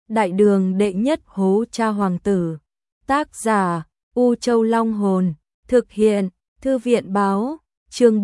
Đại đường đệ nhất hố cha hoàng tử. Tác giả U Châu Long Hồn. Thực hiện Thư viện Báo. Chương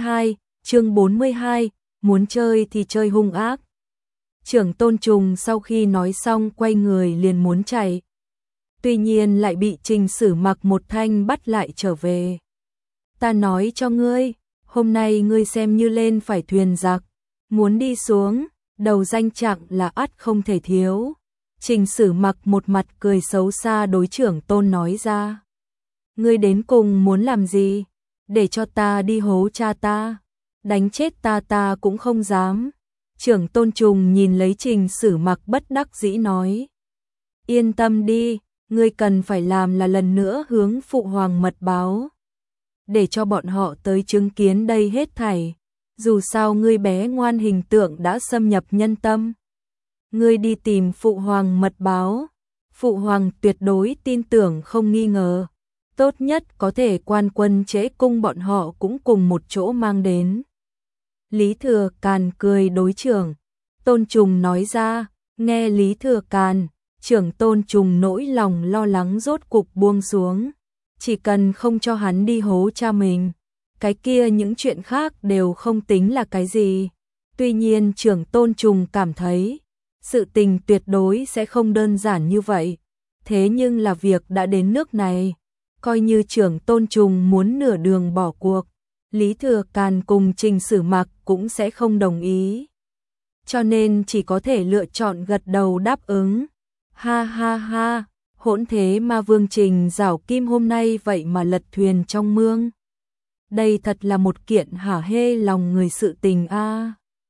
42, muốn chơi thì chơi hung ác. Trưởng Tôn Trùng sau khi nói xong quay người liền muốn chạy. Tuy nhiên lại bị Trình Sử Mặc một thanh bắt lại trở về. Ta nói cho ngươi, hôm nay ngươi xem như lên phải thuyền giặc, muốn đi xuống, đầu danh trạng là ắt không thể thiếu. Trình Sử Mặc một mặt cười xấu xa đối trưởng Tôn nói ra. Ngươi đến cùng muốn làm gì? Để cho ta đi hố cha ta, đánh chết ta cũng không dám. Trưởng Tôn Trùng nhìn lấy Trình Sử Mặc bất đắc dĩ nói. Yên tâm đi, ngươi cần phải làm là lần nữa hướng phụ hoàng mật báo, để cho bọn họ tới chứng kiến đây hết thảy. Dù sao ngươi bé ngoan hình tượng đã xâm nhập nhân tâm. Ngươi đi tìm phụ hoàng mật báo, phụ hoàng tuyệt đối tin tưởng không nghi ngờ. Tốt nhất có thể quan quân Trễ Cung bọn họ cũng cùng một chỗ mang đến. Lý Thừa Càn cười đối trưởng Tôn Trùng nói ra. Nghe Lý Thừa Càn, trưởng Tôn Trùng nỗi lòng lo lắng rốt cục buông xuống. Chỉ cần không cho hắn đi hố cha mình, cái kia những chuyện khác đều không tính là cái gì. Tuy nhiên trưởng Tôn Trùng cảm thấy sự tình tuyệt đối sẽ không đơn giản như vậy. Thế nhưng là việc đã đến nước này, coi như trưởng Tôn Trùng muốn nửa đường bỏ cuộc, Lý Thừa Càn cùng Trình Sử Mặc cũng sẽ không đồng ý. Cho nên chỉ có thể lựa chọn gật đầu đáp ứng. Ha ha ha, hỗn thế ma vương Trình Giảo Kim hôm nay vậy mà lật thuyền trong mương. Đây thật là một kiện hả hê lòng người sự tình a.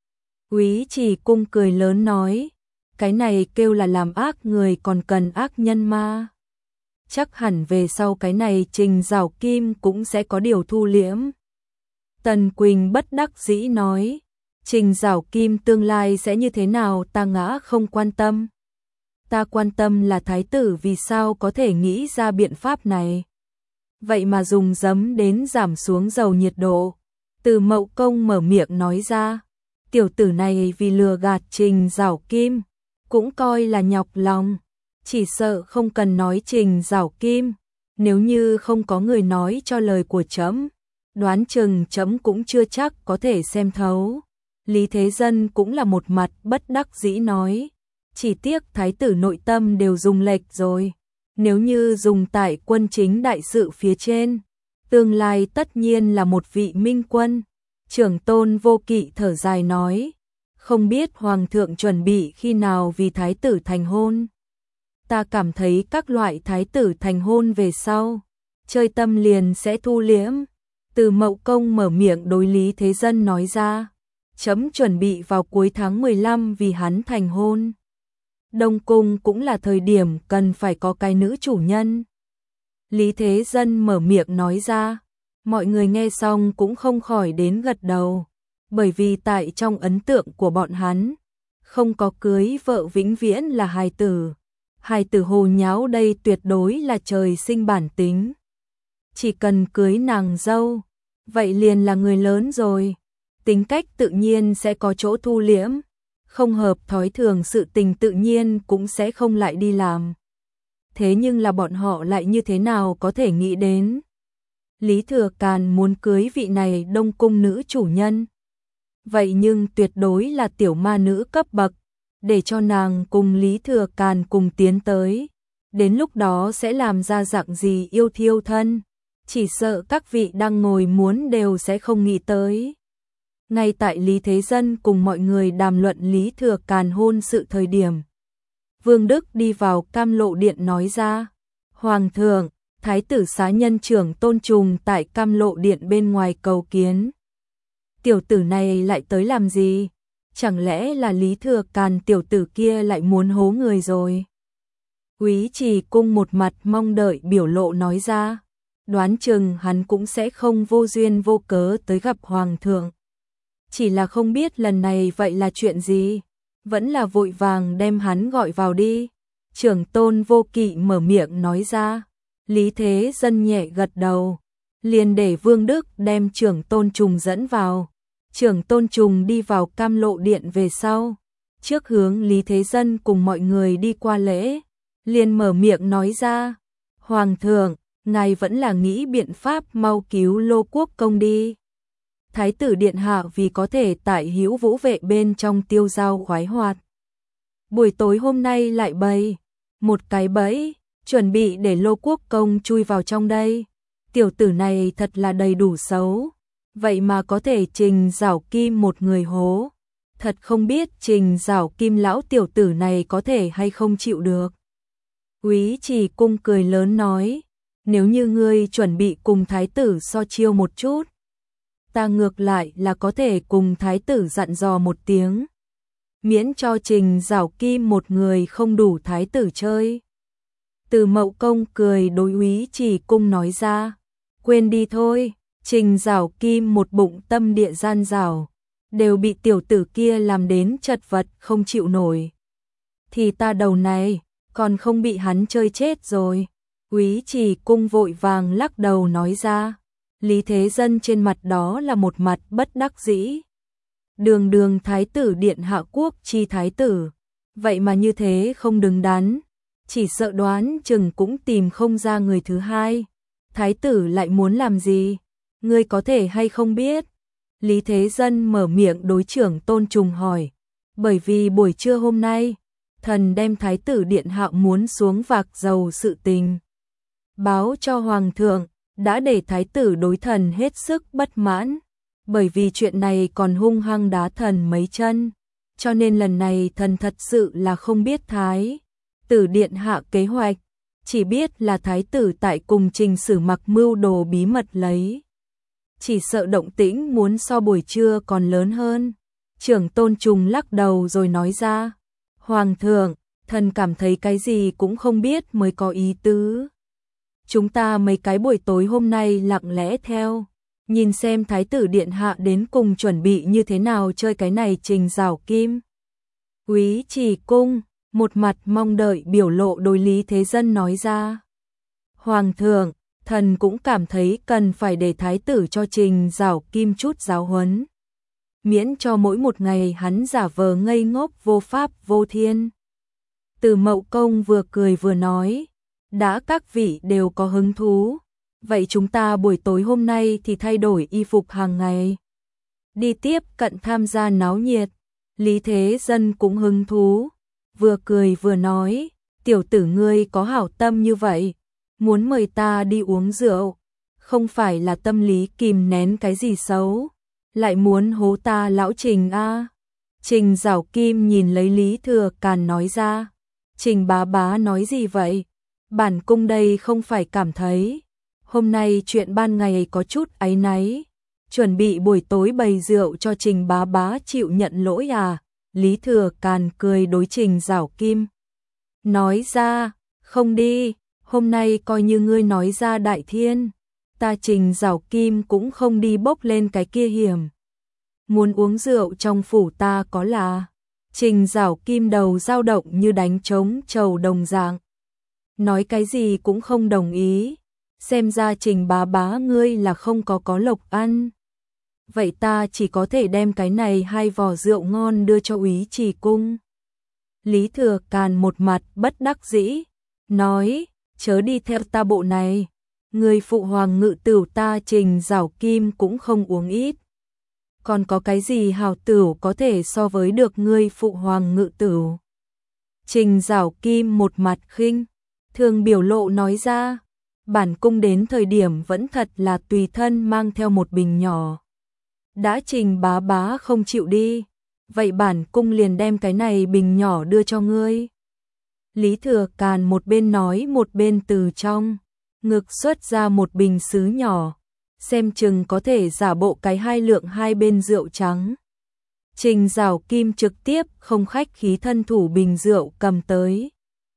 Úy Trì Cung cười lớn nói, cái này kêu là làm ác người còn cần ác nhân ma. Chắc hẳn về sau cái này Trình Giảo Kim cũng sẽ có điều thu liễm. Tần Quỳnh bất đắc dĩ nói, Trình Giảo Kim tương lai sẽ như thế nào ta ngã không quan tâm. Ta quan tâm là thái tử vì sao có thể nghĩ ra biện pháp này. Vậy mà dùng giấm đến giảm xuống dầu nhiệt độ. Từ Mậu Công mở miệng nói ra, tiểu tử này vì lừa gạt Trình Giảo Kim, cũng coi là nhọc lòng. Chỉ sợ không cần nói Trình Giảo Kim, nếu như không có người nói cho lời của trẫm, đoán chừng trẫm cũng chưa chắc có thể xem thấu. Lý Thế Dân cũng là một mặt bất đắc dĩ nói, chỉ tiếc thái tử nội tâm đều dùng lệch rồi. Nếu như dùng tại quân chính đại sự phía trên, tương lai tất nhiên là một vị minh quân. Trưởng Tôn Vô Kỵ thở dài nói, không biết hoàng thượng chuẩn bị khi nào vì thái tử thành hôn. Ta cảm thấy các loại thái tử thành hôn về sau, chơi tâm liền sẽ thu liễm. Từ Mậu Công mở miệng đối Lý Thế Dân nói ra, chấm chuẩn bị vào cuối tháng 15 vì hắn thành hôn. Đông Cung cũng là thời điểm cần phải có cái nữ chủ nhân. Lý Thế Dân mở miệng nói ra, mọi người nghe xong cũng không khỏi đến gật đầu, bởi vì tại trong ấn tượng của bọn hắn, không có cưới vợ vĩnh viễn là hài tử. Hài tử hồ nháo đây tuyệt đối là trời sinh bản tính. Chỉ cần cưới nàng dâu, vậy liền là người lớn rồi. Tính cách tự nhiên sẽ có chỗ thu liễm, không hợp thói thường sự tình tự nhiên cũng sẽ không lại đi làm. Thế nhưng là bọn họ lại như thế nào có thể nghĩ đến Lý Thừa Càn muốn cưới vị này Đông Cung nữ chủ nhân. Vậy nhưng tuyệt đối là tiểu ma nữ cấp bậc, để cho nàng cùng Lý Thừa Càn cùng tiến tới. Đến lúc đó sẽ làm ra dạng gì yêu thiêu thân, chỉ sợ các vị đang ngồi muốn đều sẽ không nghĩ tới. Ngay tại Lý Thế Dân cùng mọi người đàm luận Lý Thừa Càn hôn sự thời điểm, Vương Đức đi vào Cam Lộ Điện nói ra, Hoàng thượng, thái tử xá nhân trưởng Tôn Trùng tại Cam Lộ Điện bên ngoài cầu kiến. Tiểu tử này lại tới làm gì? Chẳng lẽ là Lý Thừa Càn tiểu tử kia lại muốn hố người rồi? Úy Trì Cung một mặt mong đợi biểu lộ nói ra, đoán chừng hắn cũng sẽ không vô duyên vô cớ tới gặp Hoàng thượng. Chỉ là không biết lần này vậy là chuyện gì, vẫn là vội vàng đem hắn gọi vào đi. Trưởng Tôn Vô Kỵ mở miệng nói ra. Lý Thế Dân nhẹ gật đầu, liền để Vương Đức đem trưởng Tôn Trùng dẫn vào. Trưởng Tôn Trùng đi vào Cam Lộ Điện về sau, trước hướng Lý Thế Dân cùng mọi người đi qua lễ, liền mở miệng nói ra, Hoàng thượng, ngài vẫn là nghĩ biện pháp mau cứu Lô Quốc Công đi. Thái tử điện hạ vì có thể tại Hữu Vũ vệ bên trong tiêu dao khoái hoạt. Buổi tối hôm nay lại bày một cái bẫy, chuẩn bị để Lô Quốc Công chui vào trong đây. Tiểu tử này thật là đầy đủ xấu, vậy mà có thể Trình Giảo Kim một người hố. Thật không biết Trình Giảo Kim lão tiểu tử này có thể hay không chịu được. Úy Trì Cung cười lớn nói, nếu như ngươi chuẩn bị cùng thái tử so chiêu một chút, ta ngược lại là có thể cùng thái tử dặn dò một tiếng, miễn cho Trình Giảo Kim một người không đủ thái tử chơi. Từ Mậu Công cười đối Úy Trì Cung nói ra, quên đi thôi, Trình Giảo Kim một bụng tâm địa gian dảo, đều bị tiểu tử kia làm đến chật vật không chịu nổi. Thì ta đầu này, còn không bị hắn chơi chết rồi. Úy Trì Cung vội vàng lắc đầu nói ra. Lý Thế Dân trên mặt đó là một mặt bất đắc dĩ. Đường đường thái tử điện hạ quốc chi thái tử, vậy mà như thế không đứng đắn, chỉ sợ đoán chừng cũng tìm không ra người thứ hai. Thái tử lại muốn làm gì? Ngươi có thể hay không biết? Lý Thế Dân mở miệng đối trưởng Tôn Trùng hỏi, bởi vì buổi trưa hôm nay, thần đem thái tử điện hạ muốn xuống vạc dầu sự tình báo cho hoàng thượng, đã để thái tử đối thần hết sức bất mãn, bởi vì chuyện này còn hung hăng đá thần mấy chân, cho nên lần này thần thật sự là không biết thái tử điện hạ kế hoạch, chỉ biết là thái tử tại cùng Trình Sử Mặc mưu đồ bí mật lấy. Chỉ sợ động tĩnh muốn so buổi trưa còn lớn hơn. Trưởng Tôn Trùng lắc đầu rồi nói ra, Hoàng thượng, thần cảm thấy cái gì cũng không biết mới có ý tứ. Chúng ta mấy cái buổi tối hôm nay lặng lẽ theo, nhìn xem thái tử điện hạ đến cùng chuẩn bị như thế nào chơi cái này Trình Giảo Kim. Úy Trì Cung, một mặt mong đợi biểu lộ đối Lý Thế Dân nói ra. Hoàng thượng, thần cũng cảm thấy cần phải để thái tử cho Trình Giảo Kim chút giáo huấn, miễn cho mỗi một ngày hắn giả vờ ngây ngốc vô pháp vô thiên. Từ Mậu Công vừa cười vừa nói, đã các vị đều có hứng thú, vậy chúng ta buổi tối hôm nay thì thay đổi y phục hàng ngày, đi tiếp cận tham gia náo nhiệt. Lý Thế Dân cũng hứng thú, vừa cười vừa nói, tiểu tử ngươi có hảo tâm như vậy, muốn mời ta đi uống rượu, không phải là tâm lý kìm nén cái gì xấu, lại muốn hố ta lão Trình a. Trình Giảo Kim nhìn lấy Lý Thừa Càn nói ra, Trình bá bá nói gì vậy? Bản cung đây không phải cảm thấy, hôm nay chuyện ban ngày có chút áy náy, chuẩn bị buổi tối bày rượu cho Trình bá bá chịu nhận lỗi à? Lý Thừa Càn cười đối Trình Giảo Kim, nói ra, không đi, hôm nay coi như ngươi nói ra đại thiên, ta Trình Giảo Kim cũng không đi bốc lên cái kia hiểm. Muốn uống rượu trong phủ ta có là. Trình Giảo Kim đầu dao động như đánh trống trầu đồng dạng, nói cái gì cũng không đồng ý, xem ra Trình bá bá ngươi là không có lộc ăn. Vậy ta chỉ có thể đem cái này 2 vò rượu ngon đưa cho Úy Trì Cung. Lý Thừa Càn một mặt bất đắc dĩ, nói, chớ đi theo ta bộ này, người phụ hoàng ngự tửu ta Trình Giảo Kim cũng không uống ít. Còn có cái gì hào tửu có thể so với được ngươi phụ hoàng ngự tửu? Trình Giảo Kim một mặt khinh thường biểu lộ nói ra, bản cung đến thời điểm vẫn thật là tùy thân mang theo một bình nhỏ. Đã Trình bá bá không chịu đi, vậy bản cung liền đem cái này bình nhỏ đưa cho ngươi. Lý Thừa Càn một bên nói một bên từ trong ngực xuất ra một bình sứ nhỏ, xem chừng có thể giả bộ cái 2 lượng 2 bên rượu trắng. Trình Giảo Kim trực tiếp không khách khí thân thủ bình rượu cầm tới,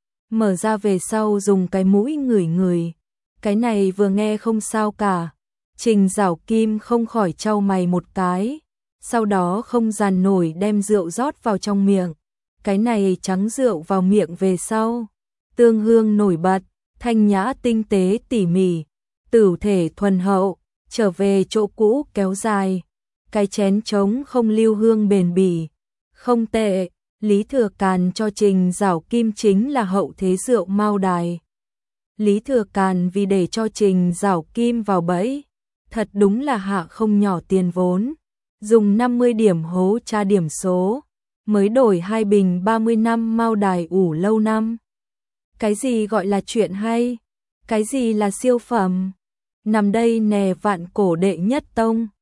mở ra về sau dùng cái mũi ngửi ngửi, cái này vừa nghe không sao cả. Trình Giảo Kim không khỏi chau mày một cái, sau đó không dàn nổi đem rượu rót vào trong miệng. Cái này trắng rượu vào miệng về sau, tương hương nổi bật, thanh nhã tinh tế tỉ mỉ, tửu thể thuần hậu, trở về chỗ cũ kéo dài, cái chén trống không lưu hương bền bỉ, không tệ. Lý Thừa Càn cho Trình Giảo Kim chính là hậu thế rượu Mao Đài. Lý Thừa Càn vì để cho Trình Giảo Kim vào bẫy, thật đúng là hạ không nhỏ tiền vốn, dùng 50 điểm hố tra điểm số, mới đổi 2 bình 30 năm Mao Đài ủ lâu năm. Cái gì gọi là chuyện hay? Cái gì là siêu phẩm? Nằm đây nè vạn cổ đệ nhất tông.